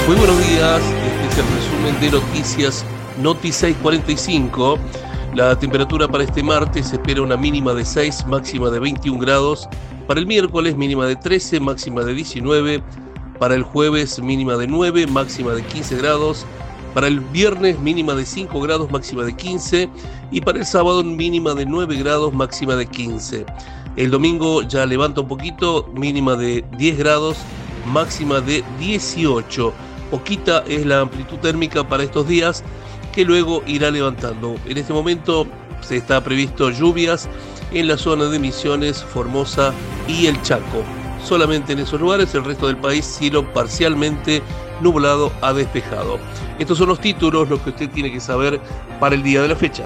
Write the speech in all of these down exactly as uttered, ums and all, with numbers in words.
Muy buenos días, este es el resumen de noticias Noti seis cuarenta y cinco. La temperatura para este martes se espera una mínima de seis, máxima de veintiún grados. Para el miércoles mínima de trece, máxima de diecinueve. Para el jueves mínima de nueve, máxima de quince grados. Para el viernes mínima de cinco grados, máxima de quince. Y para el sábado mínima de nueve grados, máxima de quince. El domingo ya levanta un poquito, mínima de diez grados, máxima de dieciocho. Poquita es la amplitud térmica para estos días, que luego irá levantando. En este momento se está previsto lluvias en la zona de Misiones, Formosa y el Chaco. Solamente en esos lugares, el resto del país cielo parcialmente nublado a despejado. Estos son los títulos, los que usted tiene que saber para el día de la fecha.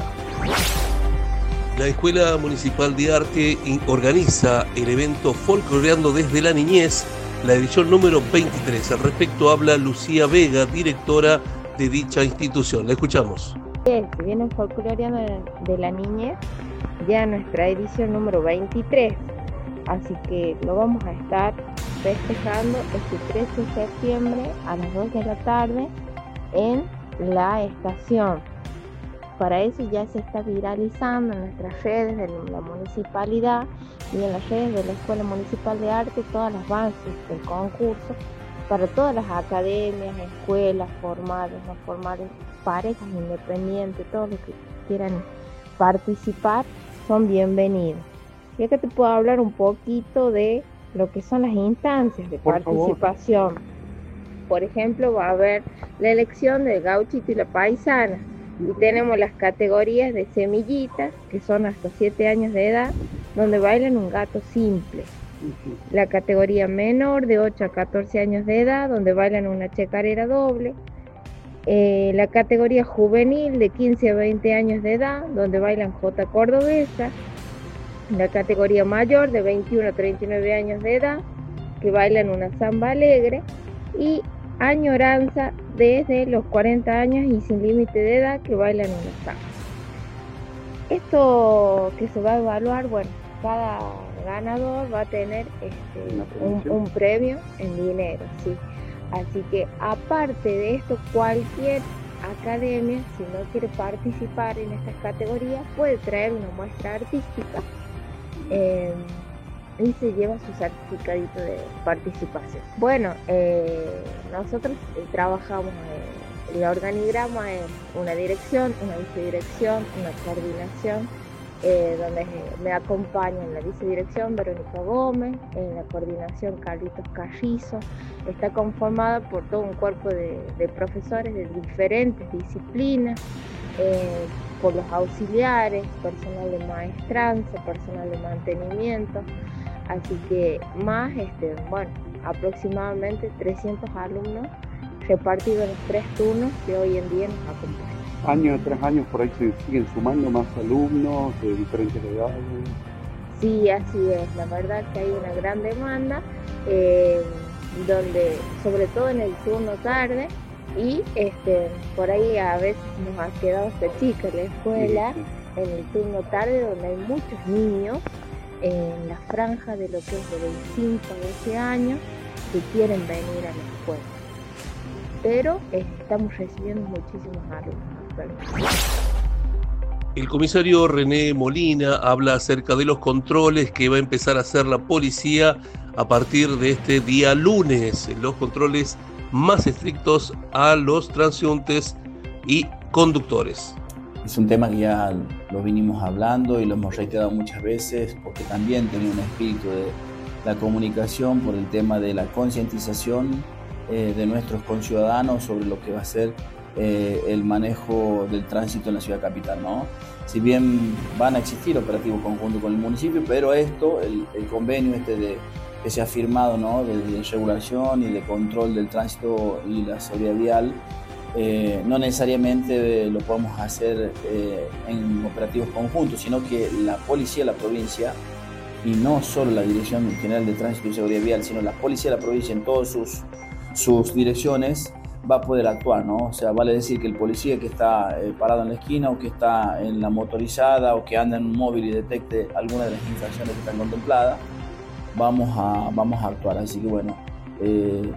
La Escuela Municipal de Arte organiza el evento Folcloreando desde la Niñez, la edición número veintitrés. Al respecto habla Lucía Vega, directora de dicha institución. La escuchamos. Se viene Folcloreando de la Niñez, ya nuestra edición número veintitrés. Así que lo vamos a estar festejando este trece de septiembre a las dos de la tarde en la estación. Para eso ya se está viralizando en nuestras redes de la municipalidad y en las redes de la Escuela Municipal de Arte todas las bases del concurso para todas las academias, escuelas formales, no formales, parejas independientes, todos los que quieran participar son bienvenidos. Y acá te puedo hablar un poquito de lo que son las instancias de Por participación. Favor. Por ejemplo, va a haber la elección del gauchito y la paisana. Y tenemos las categorías de semillitas, que son hasta siete años de edad, donde bailan un gato simple. La categoría menor, de ocho a catorce años de edad, donde bailan una chacarera doble. Eh, la categoría juvenil, de quince a veinte años de edad, donde bailan jota cordobesa. La categoría mayor, de veintiuno a treinta y nueve años de edad, que bailan una samba alegre. Y añoranza, desde los cuarenta años y sin límite de edad, que bailan una samba. Esto que se va a evaluar, bueno, cada ganador va a tener este, un, un premio en dinero, ¿sí? Así que aparte de esto, cualquier academia, si no quiere participar en estas categorías, puede traer una muestra artística eh, y se lleva su certificadito de participación. Bueno, eh, nosotros eh, trabajamos, eh, el organigrama es una dirección, una vicedirección, una coordinación, eh, donde me acompaña en la vicedirección Verónica Gómez, en la coordinación Carlitos Carrizo. Está conformada por todo un cuerpo de, de profesores de diferentes disciplinas, eh, por los auxiliares, personal de maestranza, personal de mantenimiento. Así que más, este, bueno, aproximadamente trescientos alumnos repartidos en los tres turnos que hoy en día nos acompañan. Año tras año por ahí se siguen sumando más alumnos de diferentes edades. Sí, así es. La verdad que hay una gran demanda, eh, donde, sobre todo en el turno tarde, y este, por ahí a veces nos ha quedado esta chica en la escuela, sí, sí. En el turno tarde, donde hay muchos niños en la franja de lo que es de veinticinco a doce años que quieren venir a la escuela, pero eh, estamos recibiendo muchísimos alumnos actualmente. El comisario René Molina habla acerca de los controles que va a empezar a hacer la policía a partir de este día lunes, los controles más estrictos a los transeúntes y conductores. Es un tema que ya lo vinimos hablando y lo hemos reiterado muchas veces, porque también tenía un espíritu de la comunicación por el tema de la concientización eh, de nuestros conciudadanos sobre lo que va a ser eh, el manejo del tránsito en la ciudad capital, ¿no? Si bien van a existir operativos conjuntos con el municipio, pero esto, el, el convenio este de, que se ha firmado, ¿no?, de, de regulación y de control del tránsito y la seguridad vial, Eh, no necesariamente lo podemos hacer eh, en operativos conjuntos, sino que la policía de la provincia, y no solo la Dirección General de Tránsito y Seguridad Vial, sino la policía de la provincia en todas sus, sus direcciones, va a poder actuar, ¿no? O sea, vale decir que el policía que está eh, parado en la esquina, o que está en la motorizada, o que anda en un móvil y detecte alguna de las infracciones que están contempladas, vamos a, vamos a actuar. Así que bueno, eh,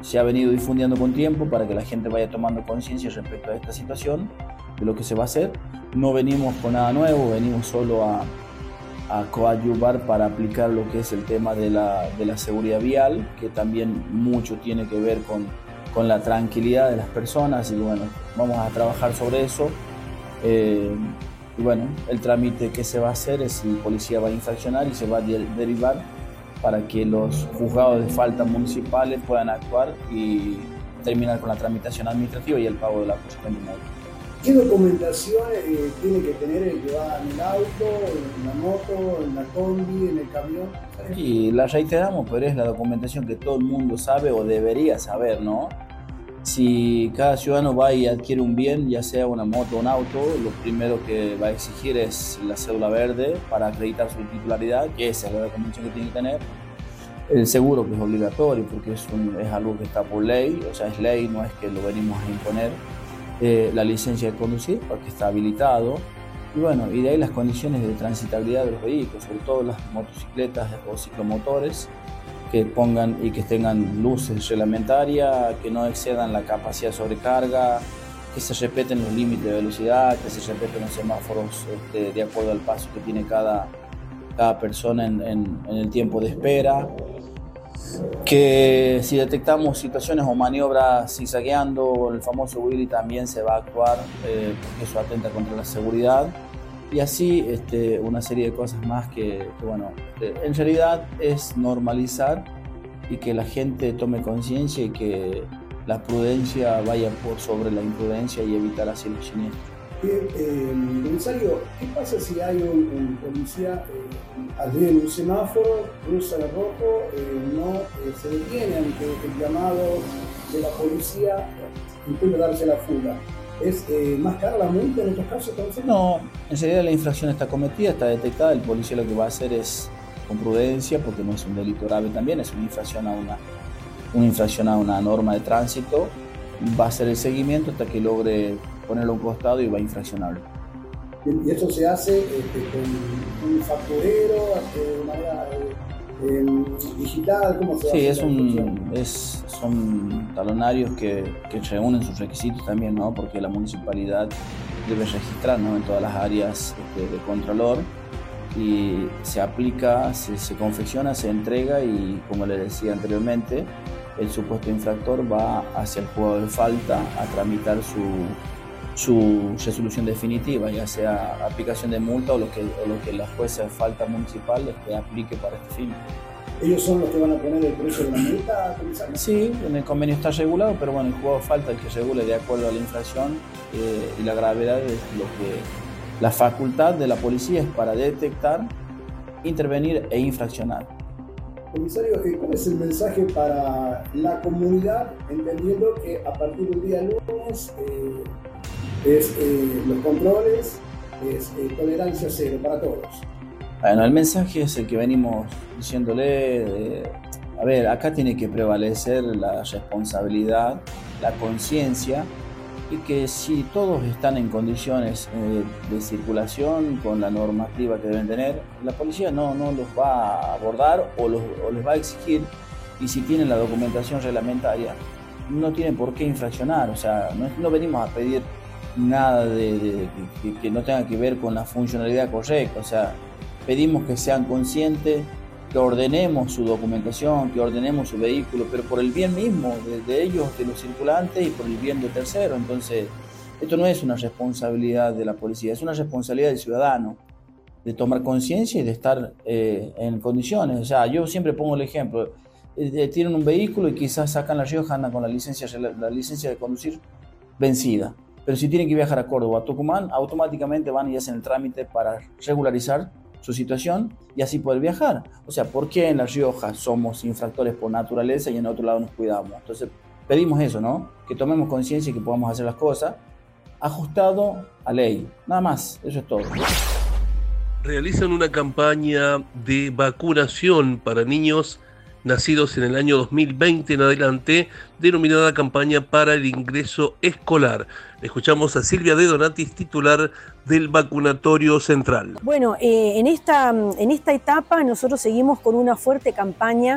se ha venido difundiendo con tiempo para que la gente vaya tomando conciencia respecto a esta situación, de lo que se va a hacer. No venimos con nada nuevo, venimos solo a, a coadyuvar para aplicar lo que es el tema de la, de la seguridad vial, que también mucho tiene que ver con, con la tranquilidad de las personas, y bueno, vamos a trabajar sobre eso. Eh, y bueno, el trámite que se va a hacer es si el policía va a infraccionar y se va a de derivar para que los juzgados de falta municipales puedan actuar y terminar con la tramitación administrativa y el pago de la cuestión de multa. ¿Qué documentación eh, tiene que tener el que va en el auto, en la moto, en la combi, en el camión? Y la reiteramos, pero es la documentación que todo el mundo sabe o debería saber, ¿no? Si cada ciudadano va y adquiere un bien, ya sea una moto o un auto, lo primero que va a exigir es la cédula verde para acreditar su titularidad, que esa es la documentación que tiene que tener. El seguro, que es obligatorio, porque es, un, es algo que está por ley, o sea, es ley, no es que lo venimos a imponer. Eh, la licencia de conducir, porque está habilitado. Y bueno, y de ahí las condiciones de transitabilidad de los vehículos, sobre todo las motocicletas o ciclomotores, que pongan y que tengan luces reglamentarias, que no excedan la capacidad de sobrecarga, que se respeten los límites de velocidad, que se respeten los semáforos este, de acuerdo al paso que tiene cada, cada persona en, en, en el tiempo de espera, que si detectamos situaciones o maniobras zigzagueando, el famoso wheelie, también se va a actuar, eh, porque eso atenta contra la seguridad. Y así este, una serie de cosas más que, que bueno, en realidad es normalizar y que la gente tome conciencia y que la prudencia vaya por sobre la imprudencia y evitar así los siniestros. Eh, eh, comisario, ¿qué pasa si hay un, un policía eh, allí en un semáforo, cruza el rojo, eh, no eh, se detiene ante el llamado de la policía, intenta darse la fuga? ¿Es eh, más cara la multa en estos casos? Entonces? No, en realidad la infracción está cometida, está detectada, el policía lo que va a hacer es con prudencia, porque no es un delito grave también, es una infracción a una, una infracción a una norma de tránsito, va a hacer el seguimiento hasta que logre ponerlo a un costado y va a infraccionarlo. ¿Y eso se hace este, con un facturero, de manera eh, eh, digital? ¿Cómo se sí, hace? Es un, es, son talonarios que, que reúnen sus requisitos también, ¿no? Porque la municipalidad debe registrar, ¿no?, en todas las áreas este, de contralor, y se aplica, se, se confecciona, se entrega, y como le decía anteriormente, el supuesto infractor va hacia el juzgado de falta a tramitar su su resolución definitiva, ya sea aplicación de multa o lo que, o lo que la jueza de falta municipal este, aplique para este fin. ¿Ellos son los que van a poner el precio de la multa, comisario? Sí, en el convenio está regulado, pero bueno, el juzgado de falta el que regule de acuerdo a la infracción eh, y la gravedad es lo que la facultad de la policía es para detectar, intervenir e infraccionar. Comisario, ¿cuál es el mensaje para la comunidad, entendiendo que a partir del día lunes eh, es eh, los controles, es eh, tolerancia cero para todos? Bueno, el mensaje es el que venimos diciéndole, de, a ver, acá tiene que prevalecer la responsabilidad, la conciencia, y que si todos están en condiciones eh, de circulación con la normativa que deben tener, la policía no, no los va a abordar o, los, o les va a exigir, y si tienen la documentación reglamentaria, no tienen por qué infraccionar. O sea, no, no venimos a pedir nada de, de, de que, que no tenga que ver con la funcionalidad correcta. O sea, pedimos que sean conscientes, que ordenemos su documentación, que ordenemos su vehículo, pero por el bien mismo de, de ellos, de los circulantes, y por el bien de terceros. Entonces, esto no es una responsabilidad de la policía, es una responsabilidad del ciudadano, de tomar conciencia y de estar eh, en condiciones. O sea, yo siempre pongo el ejemplo, eh, tienen un vehículo y quizás sacan la Rioja, andan con la licencia, la licencia de conducir vencida, pero si tienen que viajar a Córdoba o a Tucumán, automáticamente van y hacen el trámite para regularizar su situación y así poder viajar. O sea, ¿por qué en La Rioja somos infractores por naturaleza y en otro lado nos cuidamos? Entonces pedimos eso, ¿no? Que tomemos conciencia y que podamos hacer las cosas ajustado a ley. Nada más, eso es todo. Realizan una campaña de vacunación para niños nacidos en el año dos mil veinte en adelante, denominada campaña para el ingreso escolar. Escuchamos a Silvia De Donatis, titular del vacunatorio central. Bueno, eh, en, esta, en esta etapa nosotros seguimos con una fuerte campaña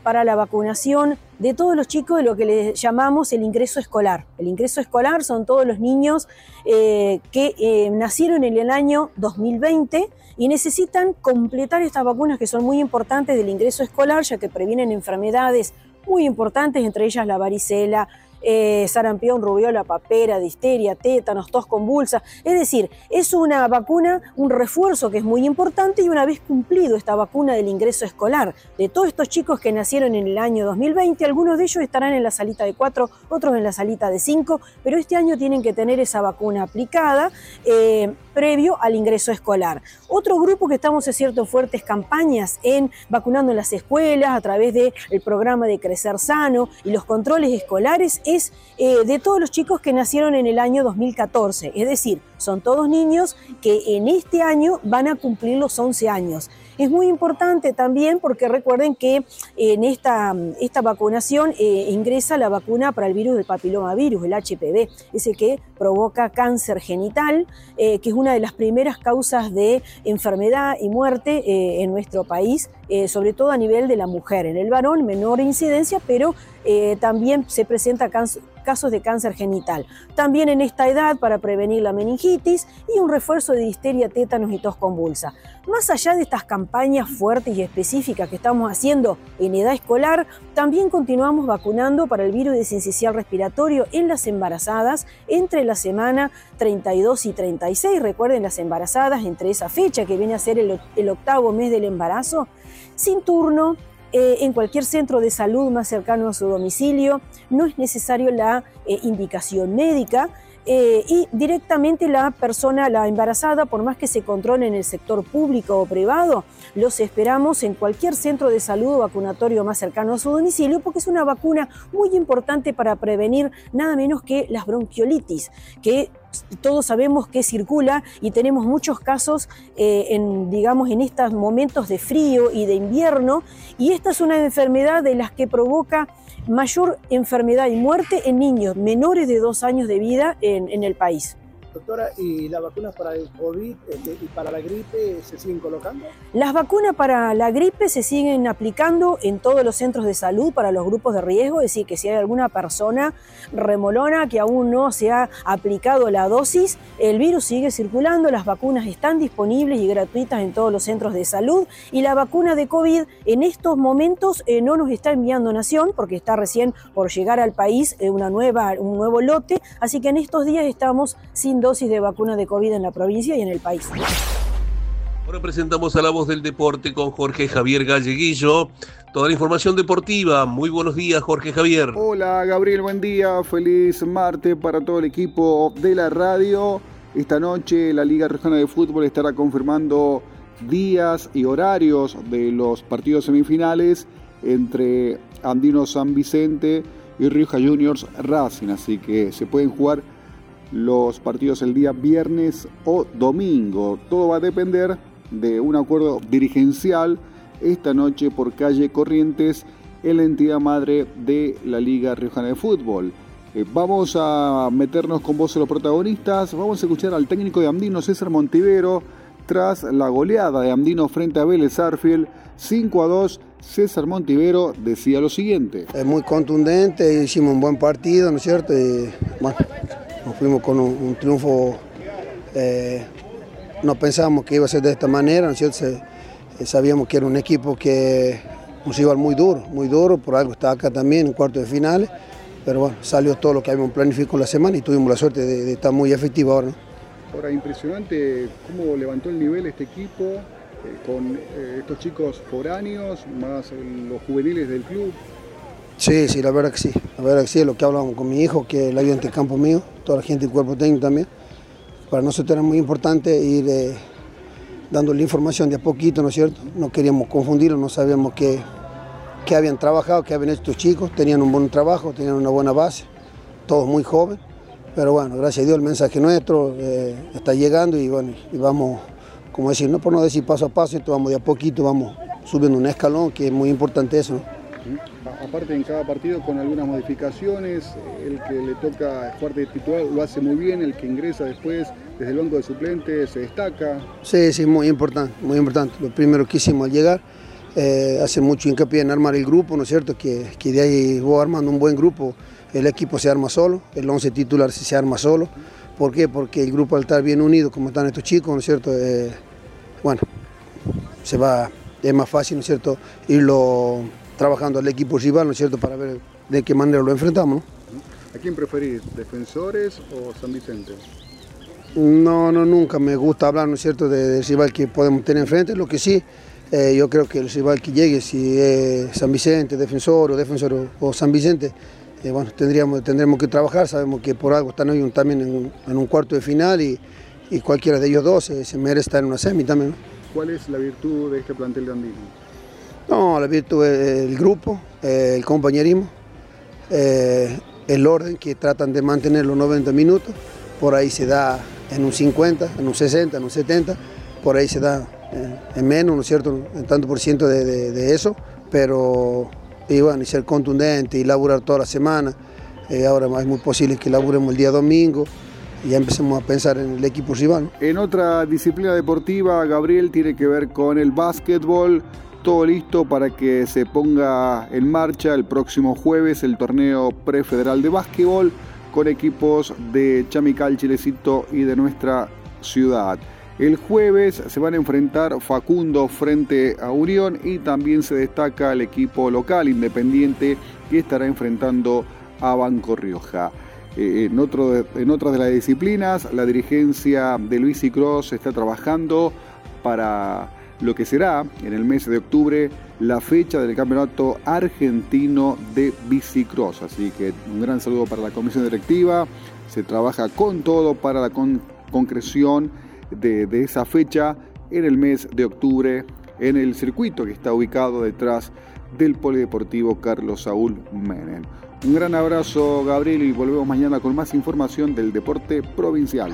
para la vacunación de todos los chicos de lo que le llamamos el ingreso escolar. El ingreso escolar son todos los niños eh, que eh, nacieron en el año dos mil veinte y necesitan completar estas vacunas que son muy importantes del ingreso escolar, ya que previenen enfermedades muy importantes, entre ellas la varicela, Eh, sarampión, rubiola, papera, difteria, tétanos, tos convulsa. Es decir, es una vacuna, un refuerzo que es muy importante, y una vez cumplido esta vacuna del ingreso escolar de todos estos chicos que nacieron en el año dos mil veinte, algunos de ellos estarán en la salita de cuatro, otros en la salita de cinco, pero este año tienen que tener esa vacuna aplicada eh, previo al ingreso escolar. Otro grupo que estamos haciendo fuertes campañas en vacunando en las escuelas a través del programa de Crecer Sano y los controles escolares es eh, de todos los chicos que nacieron en el año dos mil catorce, es decir, son todos niños que en este año van a cumplir los once años. Es muy importante también porque recuerden que en esta, esta vacunación eh, ingresa la vacuna para el virus del papilomavirus, el H P V, ese que provoca cáncer genital, eh, que es una de las primeras causas de enfermedad y muerte eh, en nuestro país, eh, sobre todo a nivel de la mujer. En el varón menor incidencia, pero eh, también se presenta cáncer, casos de cáncer genital. También en esta edad para prevenir la meningitis y un refuerzo de difteria, tétanos y tos convulsa. Más allá de estas campañas fuertes y específicas que estamos haciendo en edad escolar, también continuamos vacunando para el virus de sincicial respiratorio en las embarazadas entre la semana treinta y dos y treinta y seis. Recuerden, las embarazadas entre esa fecha que viene a ser el, el octavo mes del embarazo, sin turno, Eh, en cualquier centro de salud más cercano a su domicilio, no es necesario la eh, indicación médica eh, y directamente la persona, la embarazada, por más que se controle en el sector público o privado, los esperamos en cualquier centro de salud o vacunatorio más cercano a su domicilio, porque es una vacuna muy importante para prevenir nada menos que las bronquiolitis, que todos sabemos que circula y tenemos muchos casos eh, en, digamos, en estos momentos de frío y de invierno, y esta es una enfermedad de las que provoca mayor enfermedad y muerte en niños menores de dos años de vida en, en el país. Doctora, ¿y las vacunas para el COVID y para la gripe se siguen colocando? Las vacunas para la gripe se siguen aplicando en todos los centros de salud para los grupos de riesgo, es decir, que si hay alguna persona remolona que aún no se ha aplicado la dosis, el virus sigue circulando, las vacunas están disponibles y gratuitas en todos los centros de salud, y la vacuna de COVID en estos momentos eh, no nos está enviando Nación, porque está recién por llegar al país eh, una nueva, un nuevo lote, así que en estos días estamos sin dosis de vacuna de COVID en la provincia y en el país. Ahora presentamos a La Voz del Deporte con Jorge Javier Galleguillo. Toda la información deportiva. Muy buenos días, Jorge Javier. Hola, Gabriel, buen día. Feliz martes para todo el equipo de la radio. Esta noche la Liga Regional de Fútbol estará confirmando días y horarios de los partidos semifinales entre Andino San Vicente y Rioja Juniors Racing. Así que se pueden jugar los partidos el día viernes o domingo. Todo va a depender de un acuerdo dirigencial esta noche por calle Corrientes en la entidad madre de la Liga Riojana de Fútbol. Eh, vamos a meternos con voz de los protagonistas. Vamos a escuchar al técnico de Andino, César Montivero, tras la goleada de Andino frente a Vélez Sarsfield cinco a dos. César Montivero decía lo siguiente: es muy contundente, hicimos un buen partido, ¿no es cierto? Y, bueno, nos fuimos con un, un triunfo, eh, no pensábamos que iba a ser de esta manera, ¿no es cierto? Se, eh, sabíamos que era un equipo que nos iba muy duro, muy duro, por algo está acá también en cuartos de finales, pero bueno, salió todo lo que habíamos planificado la semana y tuvimos la suerte de, de estar muy efectivo ahora, ¿no? Ahora, impresionante cómo levantó el nivel este equipo, eh, con eh, estos chicos foráneos, más eh, los juveniles del club. Sí, sí, la verdad que sí, la verdad que sí, es lo que hablábamos con mi hijo, que es el ayudante de campo mío, toda la gente del cuerpo técnico también. Para nosotros era muy importante ir eh, dándole información de a poquito, ¿no es cierto? No queríamos confundirlos, no sabíamos qué, qué habían trabajado, qué habían hecho estos chicos, tenían un buen trabajo, tenían una buena base, todos muy jóvenes, pero bueno, gracias a Dios el mensaje nuestro eh, está llegando y bueno, y vamos, como decir, no por no decir paso a paso, entonces vamos de a poquito, vamos subiendo un escalón, que es muy importante eso, ¿no? Aparte, en cada partido con algunas modificaciones, el que le toca jugar de titular lo hace muy bien, el que ingresa después desde el banco de suplentes se destaca. Sí, sí, muy importante, muy importante. Lo primero que hicimos al llegar eh, hace mucho hincapié en armar el grupo, ¿no es cierto? Que, que de ahí vos armando un buen grupo, el equipo se arma solo, el once titular se arma solo. ¿Por qué? Porque el grupo al estar bien unido, como están estos chicos, ¿no es cierto? Eh, bueno, se va, es más fácil, ¿no es cierto?, irlo trabajando al equipo rival, ¿no es cierto?, para ver de qué manera lo enfrentamos, ¿no? ¿A quién preferís, Defensores o San Vicente? No, no, nunca me gusta hablar, ¿no es cierto?, del de rival que podemos tener enfrente. Lo que sí, eh, yo creo que el rival que llegue, si es San Vicente, Defensor o Defensor o, o San Vicente, eh, bueno, tendríamos, tendremos que trabajar. Sabemos que por algo están hoy un, también en un, en un cuarto de final y, y cualquiera de ellos dos eh, se merece estar en una semi también, ¿no? ¿Cuál es la virtud de este plantel de andino? No, la virtud es el grupo, eh, el compañerismo, eh, el orden que tratan de mantener los noventa minutos. Por ahí se da en un cincuenta, en un sesenta, en un setenta, por ahí se da eh, en menos, ¿no es cierto?, en tanto por ciento de, de, de eso, pero y bueno, y ser contundente y laburar toda la semana. Eh, ahora es muy posible que laburemos el día domingo y ya empecemos a pensar en el equipo rival, ¿no? En otra disciplina deportiva, Gabriel, tiene que ver con el básquetbol. Todo listo para que se ponga en marcha el próximo jueves el torneo prefederal de básquetbol con equipos de Chamical, Chilecito y de nuestra ciudad. El jueves se van a enfrentar Facundo frente a Unión y también se destaca el equipo local Independiente que estará enfrentando a Banco Rioja. Eh, en, otro de, en otras de las disciplinas, la dirigencia de Luis Cicross está trabajando para lo que será en el mes de octubre la fecha del campeonato argentino de bicicross. Así que un gran saludo para la comisión directiva. Se trabaja con todo para la con, concreción de, de esa fecha en el mes de octubre en el circuito que está ubicado detrás del Polideportivo Carlos Saúl Menem. Un gran abrazo, Gabriel, y volvemos mañana con más información del deporte provincial.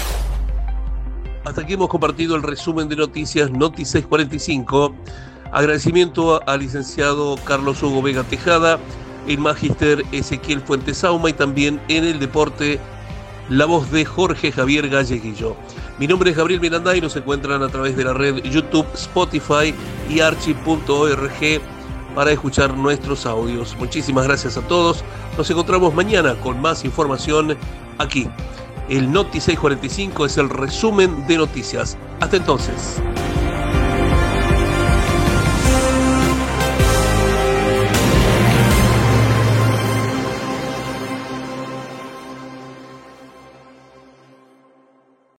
Hasta aquí hemos compartido el resumen de noticias Noti seiscientos cuarenta y cinco. Agradecimiento al licenciado Carlos Hugo Vega Tejada, el magíster Ezequiel Fuentes Sauma y también en el deporte la voz de Jorge Javier Galleguillo. Mi nombre es Gabriel Miranda y nos encuentran a través de la red YouTube, Spotify y archive punto org para escuchar nuestros audios. Muchísimas gracias a todos. Nos encontramos mañana con más información aquí. El Noti seiscientos cuarenta y cinco es el resumen de noticias. Hasta entonces.